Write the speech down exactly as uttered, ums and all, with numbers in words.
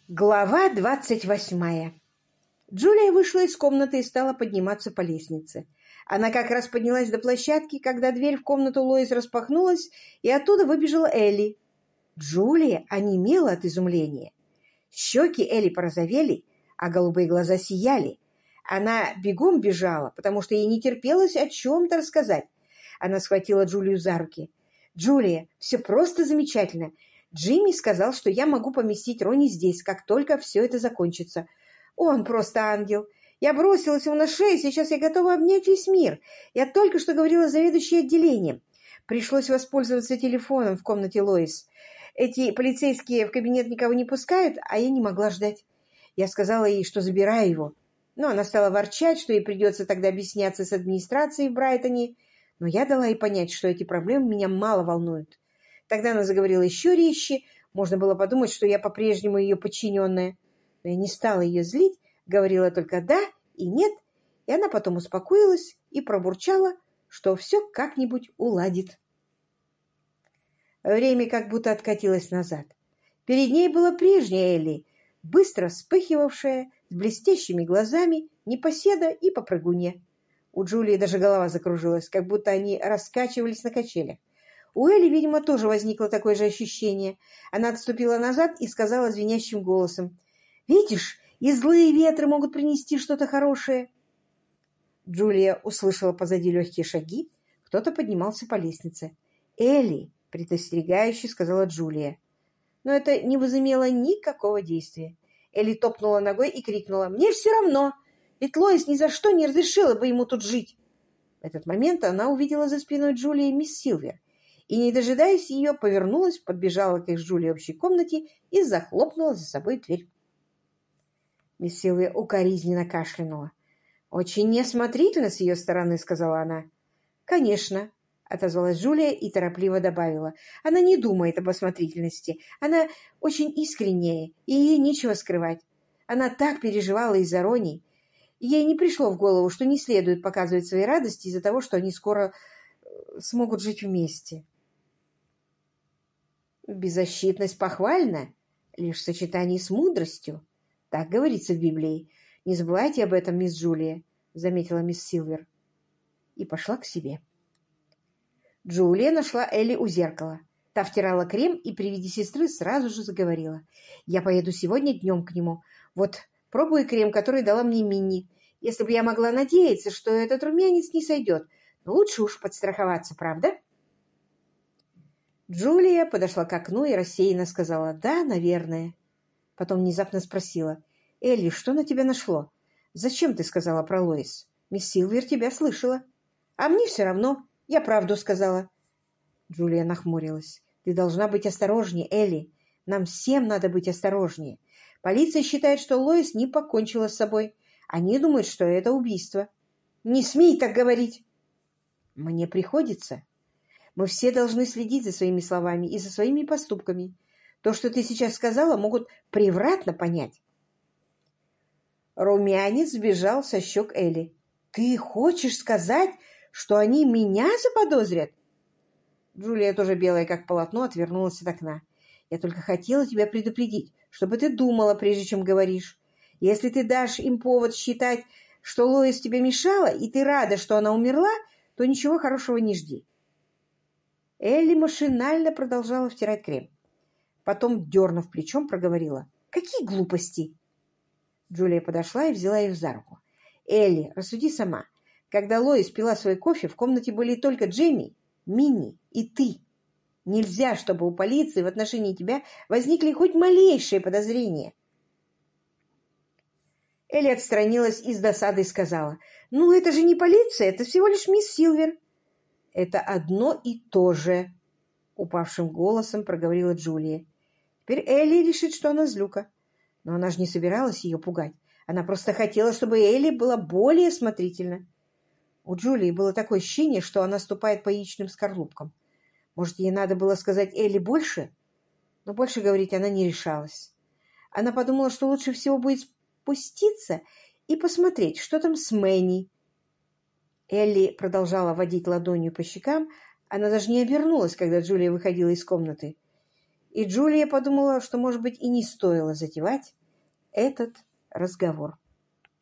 Глава двадцать восьмая. Джулия вышла из комнаты и стала подниматься по лестнице. Она как раз поднялась до площадки, когда дверь в комнату Лоис распахнулась, и оттуда выбежала Элли. Джулия онемела от изумления. Щеки Элли порозовели, а голубые глаза сияли. Она бегом бежала, потому что ей не терпелось о чем-то рассказать. Она схватила Джулию за руки. «Джулия, все просто замечательно. Джимми сказал, что я могу поместить Ронни здесь, как только все это закончится. Он просто ангел. Я бросилась ему на шею, сейчас я готова обнять весь мир. Я только что говорила с заведующей отделением. Пришлось воспользоваться телефоном в комнате Лоис. Эти полицейские в кабинет никого не пускают, а я не могла ждать. Я сказала ей, что забираю его. Но она стала ворчать, что ей придется тогда объясняться с администрацией в Брайтоне. Но я дала ей понять, что эти проблемы меня мало волнуют. Тогда она заговорила еще резче. Можно было подумать, что я по-прежнему ее подчиненная. Но я не стала ее злить, говорила только «да» и «нет», и она потом успокоилась и пробурчала, что все как-нибудь уладит. Время как будто откатилось назад. Перед ней была прежняя Элли, быстро вспыхивавшая, с блестящими глазами, непоседа и попрыгунья. У Джулии даже голова закружилась, как будто они раскачивались на качелях. У Элли, видимо, тоже возникло такое же ощущение. Она отступила назад и сказала звенящим голосом: «Видишь, и злые ветры могут принести что-то хорошее». Джулия услышала позади легкие шаги. Кто-то поднимался по лестнице. «Элли!» — предостерегающе сказала Джулия. Но это не возымело никакого действия. Элли топнула ногой и крикнула: «Мне все равно! Ведь Лоис ни за что не разрешила бы ему тут жить!» В этот момент она увидела за спиной Джулии мисс Силвер и, не дожидаясь ее, повернулась, подбежала к их с Джулией общей комнате и захлопнула за собой дверь. Мисс Силвер укоризненно кашлянула. «Очень неосмотрительно с ее стороны», — сказала она. «Конечно», — отозвалась Джулия и торопливо добавила. «Она не думает об осмотрительности. Она очень искренняя, и ей нечего скрывать. Она так переживала из-за Ронни. Ей не пришло в голову, что не следует показывать свои радости из-за того, что они скоро смогут жить вместе». «Беззащитность похвальна, лишь в сочетании с мудростью. Так говорится в Библии. Не забывайте об этом, мисс Джулия», — заметила мисс Силвер. И пошла к себе. Джулия нашла Элли у зеркала. Та втирала крем и при виде сестры сразу же заговорила. «Я поеду сегодня днем к нему. Вот, пробую крем, который дала мне Минни. Если бы я могла надеяться, что этот румянец не сойдет, но лучше уж подстраховаться, правда?» Джулия подошла к окну и рассеянно сказала: «Да, наверное». Потом внезапно спросила: «Элли, что на тебя нашло? Зачем ты сказала про Лоис? Мисс Силвер тебя слышала». «А мне все равно. Я правду сказала». Джулия нахмурилась. «Ты должна быть осторожнее, Элли. Нам всем надо быть осторожнее. Полиция считает, что Лоис не покончила с собой. Они думают, что это убийство». «Не смей так говорить!» «Мне приходится. Мы все должны следить за своими словами и за своими поступками. То, что ты сейчас сказала, могут превратно понять». Румянец сбежал со щек Элли. «Ты хочешь сказать, что они меня заподозрят?» Джулия, тоже белая как полотно, отвернулась от окна. «Я только хотела тебя предупредить, чтобы ты думала, прежде чем говоришь. Если ты дашь им повод считать, что Лоис тебе мешала, и ты рада, что она умерла, то ничего хорошего не жди». Элли машинально продолжала втирать крем. Потом, дернув плечом, проговорила: «Какие глупости!» Джулия подошла и взяла их за руку. «Элли, рассуди сама. Когда Лоис пила свой кофе, в комнате были только Джейми, Минни и ты. Нельзя, чтобы у полиции в отношении тебя возникли хоть малейшие подозрения». Элли отстранилась и с досадой сказала: «Ну, это же не полиция, это всего лишь мисс Силвер». «Это одно и то же», — упавшим голосом проговорила Джулия. Теперь Элли решит, что она злюка. Но она же не собиралась ее пугать. Она просто хотела, чтобы Элли была более осмотрительна. У Джулии было такое ощущение, что она ступает по яичным скорлупкам. Может, ей надо было сказать Элли больше? Но больше говорить она не решалась. Она подумала, что лучше всего будет спуститься и посмотреть, что там с Мэнни. Элли продолжала водить ладонью по щекам. Она даже не обернулась, когда Джулия выходила из комнаты. и Джулия подумала, что, может быть, и не стоило затевать этот разговор.